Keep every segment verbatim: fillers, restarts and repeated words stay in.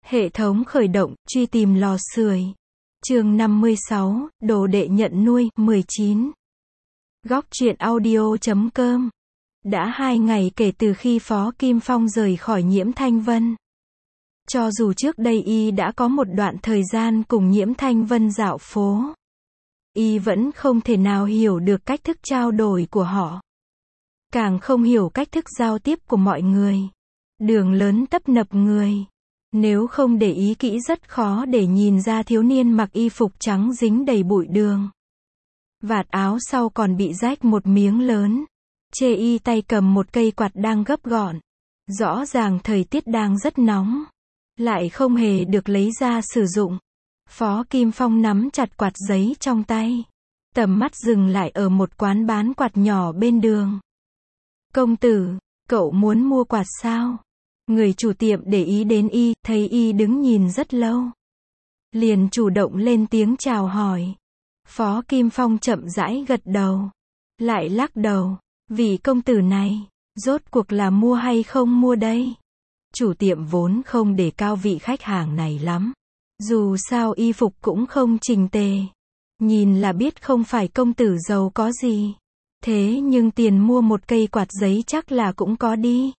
Hệ thống khởi động, truy tìm lò sưởi. Chương năm mươi sáu, đồ đệ nhận nuôi, mười chín. Góc truyện audio chấm com. Đã hai ngày kể từ khi Phó Kim Phong rời khỏi Nhiễm Thanh Vân. Cho dù trước đây y đã có một đoạn thời gian cùng Nhiễm Thanh Vân dạo phố, y vẫn không thể nào hiểu được cách thức trao đổi của họ. Càng không hiểu cách thức giao tiếp của mọi người. Đường lớn tấp nập người. Nếu không để ý kỹ rất khó để nhìn ra thiếu niên mặc y phục trắng dính đầy bụi đường. Vạt áo sau còn bị rách một miếng lớn. Chê y tay cầm một cây quạt đang gấp gọn. Rõ ràng thời tiết đang rất nóng. Lại không hề được lấy ra sử dụng. Phó Kim Phong nắm chặt quạt giấy trong tay. Tầm mắt dừng lại ở một quán bán quạt nhỏ bên đường. Công tử, cậu muốn mua quạt sao? Người chủ tiệm để ý đến y, thấy y đứng nhìn rất lâu. Liền chủ động lên tiếng chào hỏi. Phó Kim Phong chậm rãi gật đầu. Lại lắc đầu. Vị công tử này, rốt cuộc là mua hay không mua đây? Chủ tiệm vốn không đề cao vị khách hàng này lắm. Dù sao y phục cũng không chỉnh tề. Nhìn là biết không phải công tử giàu có gì. Thế nhưng tiền mua một cây quạt giấy chắc là cũng có đi.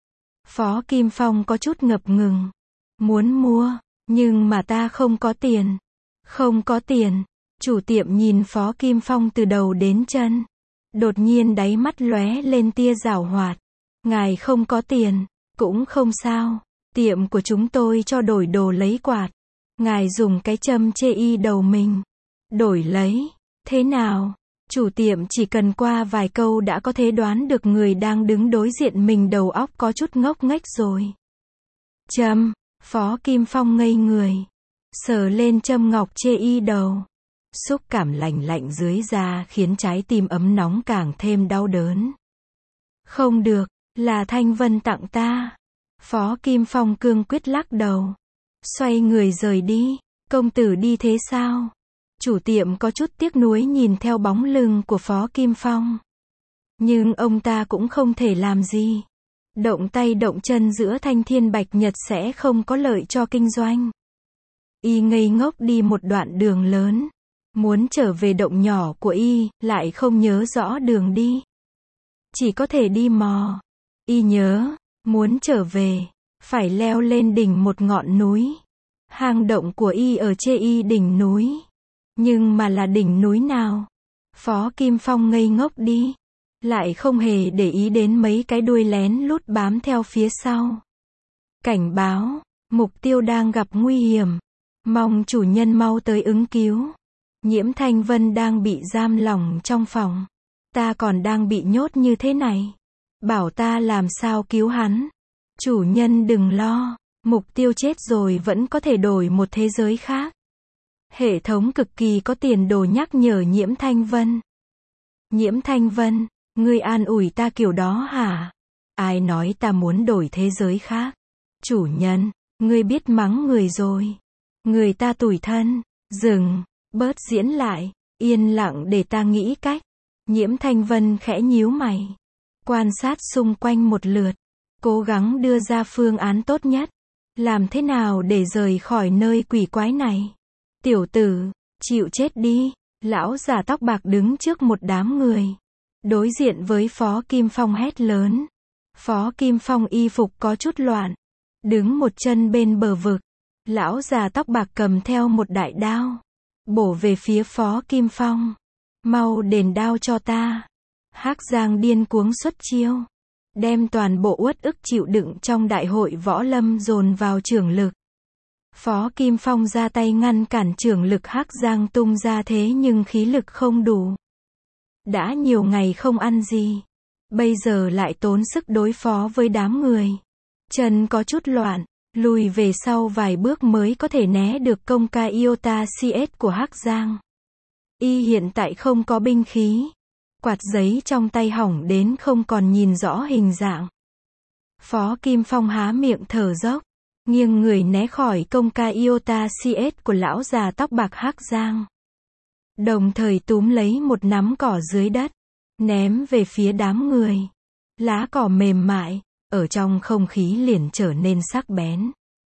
Phó Kim Phong có chút ngập ngừng. Muốn mua, nhưng mà ta không có tiền. Không có tiền. Chủ tiệm nhìn Phó Kim Phong từ đầu đến chân. Đột nhiên đáy mắt lóe lên tia giảo hoạt. Ngài không có tiền, cũng không sao. Tiệm của chúng tôi cho đổi đồ lấy quạt. Ngài dùng cái châm chê y đầu mình. Đổi lấy. Thế nào? Chủ tiệm chỉ cần qua vài câu đã có thể đoán được người đang đứng đối diện mình đầu óc có chút ngốc nghếch rồi. Châm. Phó Kim Phong ngây người. Sờ lên châm ngọc chê y đầu. Xúc cảm lạnh lạnh dưới da khiến trái tim ấm nóng càng thêm đau đớn. Không được, là Thanh Vân tặng ta. Phó Kim Phong cương quyết lắc đầu. Xoay người rời đi. Công tử đi thế sao? Chủ tiệm có chút tiếc nuối nhìn theo bóng lưng của Phó Kim Phong. Nhưng ông ta cũng không thể làm gì. Động tay động chân giữa Thanh Thiên Bạch Nhật sẽ không có lợi cho kinh doanh. Y ngây ngốc đi một đoạn đường lớn. Muốn trở về động nhỏ của y, lại không nhớ rõ đường đi. Chỉ có thể đi mò. Y nhớ, muốn trở về, phải leo lên đỉnh một ngọn núi. Hang động của y ở chê y đỉnh núi. Nhưng mà là đỉnh núi nào? Phó Kim Phong ngây ngốc đi. Lại không hề để ý đến mấy cái đuôi lén lút bám theo phía sau. Cảnh báo, mục tiêu đang gặp nguy hiểm. Mong chủ nhân mau tới ứng cứu. Nhiễm Thanh Vân đang bị giam lỏng trong phòng. Ta còn đang bị nhốt như thế này. Bảo ta làm sao cứu hắn. Chủ nhân đừng lo. Mục tiêu chết rồi vẫn có thể đổi một thế giới khác. Hệ thống cực kỳ có tiền đồ nhắc nhở Nhiễm Thanh Vân. Nhiễm Thanh Vân, ngươi an ủi ta kiểu đó hả? Ai nói ta muốn đổi thế giới khác? Chủ nhân, ngươi biết mắng người rồi. Người ta tủi thân. Dừng, bớt diễn lại. Yên lặng để ta nghĩ cách. Nhiễm Thanh Vân khẽ nhíu mày. Quan sát xung quanh một lượt. Cố gắng đưa ra phương án tốt nhất. Làm thế nào để rời khỏi nơi quỷ quái này? Tiểu tử, chịu chết đi. Lão già tóc bạc đứng trước một đám người. Đối diện với Phó Kim Phong hét lớn. Phó Kim Phong y phục có chút loạn. Đứng một chân bên bờ vực. Lão già tóc bạc cầm theo một đại đao. Bổ về phía Phó Kim Phong. Mau đền đao cho ta. Hắc Giang điên cuống xuất chiêu. Đem toàn bộ uất ức chịu đựng trong đại hội võ lâm dồn vào chưởng lực. Phó Kim Phong ra tay ngăn cản chưởng lực Hắc Giang tung ra thế nhưng khí lực không đủ. Đã nhiều ngày không ăn gì. Bây giờ lại tốn sức đối phó với đám người. Chân có chút loạn. Lùi về sau vài bước mới có thể né được công ca Iota xê ét của Hắc Giang. Y hiện tại không có binh khí. Quạt giấy trong tay hỏng đến không còn nhìn rõ hình dạng. Phó Kim Phong há miệng thở dốc. Nghiêng người né khỏi công ca Iota xê ét của lão già tóc bạc Hắc Giang. Đồng thời túm lấy một nắm cỏ dưới đất. Ném về phía đám người. Lá cỏ mềm mại. Ở trong không khí liền trở nên sắc bén.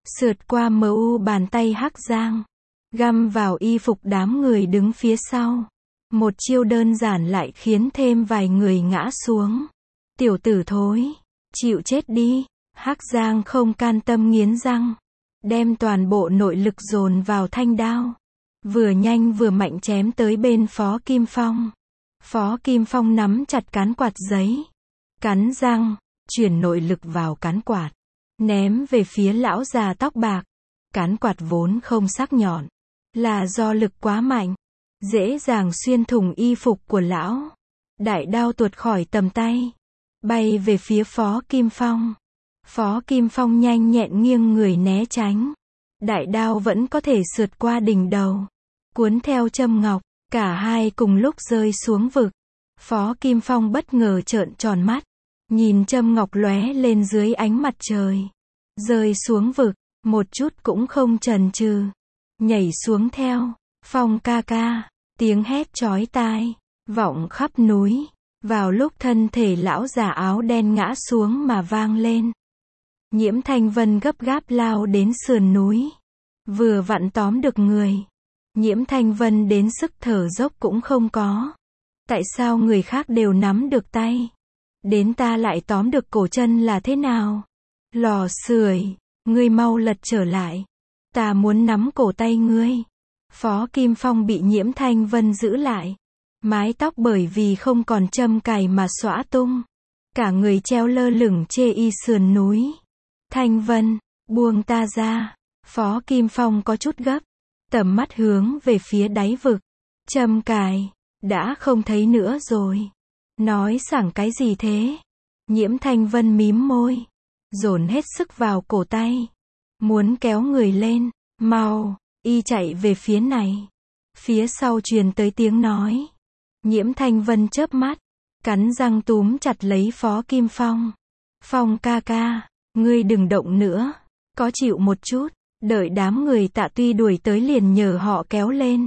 sượt qua mờ u bàn tay hắc giang, găm vào y phục đám người đứng phía sau. Một chiêu đơn giản lại khiến thêm vài người ngã xuống. Tiểu tử thối, chịu chết đi. Hắc Giang không can tâm nghiến răng, đem toàn bộ nội lực dồn vào thanh đao, vừa nhanh vừa mạnh chém tới bên Phó Kim Phong. Phó Kim Phong nắm chặt cán quạt giấy, cắn răng, chuyển nội lực vào cán quạt, ném về phía lão già tóc bạc. Cán quạt vốn không sắc nhọn, là do lực quá mạnh, dễ dàng xuyên thủng y phục của lão. Đại đao tuột khỏi tầm tay, bay về phía Phó Kim Phong. Phó Kim Phong nhanh nhẹn nghiêng người né tránh. Đại đao vẫn có thể sượt qua đỉnh đầu, cuốn theo châm ngọc, cả hai cùng lúc rơi xuống vực. Phó Kim Phong bất ngờ trợn tròn mắt, nhìn châm ngọc lóe lên dưới ánh mặt trời, rơi xuống vực, một chút cũng không chần chừ, nhảy xuống theo. Phong ca ca, tiếng hét chói tai, vọng khắp núi, vào lúc thân thể lão già áo đen ngã xuống mà vang lên. Nhiễm Thanh Vân gấp gáp lao đến sườn núi, vừa vặn tóm được người. Nhiễm Thanh Vân đến sức thở dốc cũng không có. Tại sao người khác đều nắm được tay, đến ta lại tóm được cổ chân là thế nào? Lò sưởi, ngươi mau lật trở lại, ta muốn nắm cổ tay ngươi. Phó Kim Phong bị Nhiễm Thanh Vân giữ lại, mái tóc bởi vì không còn châm cài mà xõa tung, cả người treo lơ lửng chê y sườn núi. Thanh Vân, buông ta ra. Phó Kim Phong có chút gấp, tầm mắt hướng về phía đáy vực. Châm cài, đã không thấy nữa rồi. Nói sảng cái gì thế? Nhiễm Thanh Vân mím môi, dồn hết sức vào cổ tay, muốn kéo người lên. Mau, y chạy về phía này. Phía sau truyền tới tiếng nói. Nhiễm Thanh Vân chớp mắt, cắn răng túm chặt lấy Phó Kim Phong. Phong ca ca, ngươi đừng động nữa, có chịu một chút. Đợi đám người Tạ Tuy đuổi tới liền nhờ họ kéo lên.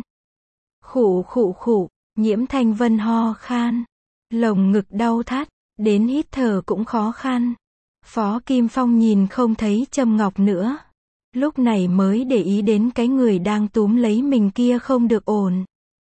Khụ khụ khụ, Nhiễm Thanh Vân ho khan, lồng ngực đau thắt, đến hít thở cũng khó khăn. Phó Kim Phong nhìn không thấy châm ngọc nữa, lúc này mới để ý đến cái người đang túm lấy mình kia không được ổn.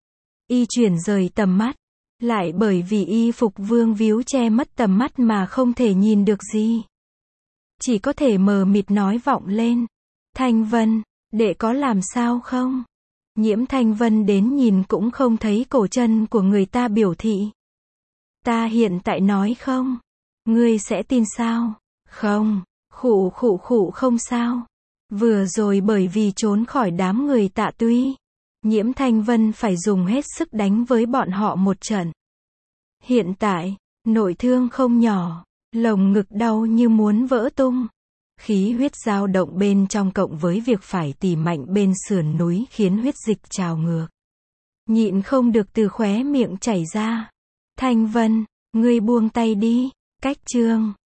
Y chuyển rời tầm mắt, lại bởi vì y phục vương víu che mất tầm mắt mà không thể nhìn được gì. Chỉ có thể mờ mịt nói vọng lên. Thanh Vân, đệ có làm sao không? Nhiễm Thanh Vân đến nhìn cũng không thấy cổ chân của người ta biểu thị. Ta hiện tại nói không? Ngươi sẽ tin sao? Không, khụ khụ khụ không sao. Vừa rồi bởi vì trốn khỏi đám người Tạ Tuy, Nhiễm Thanh Vân phải dùng hết sức đánh với bọn họ một trận. Hiện tại, nội thương không nhỏ, lồng ngực đau như muốn vỡ tung. Khí huyết dao động bên trong cộng với việc phải tỉ mạnh bên sườn núi khiến huyết dịch trào ngược. Nhịn không được từ khóe miệng chảy ra. Thanh Vân, ngươi buông tay đi. Cách chương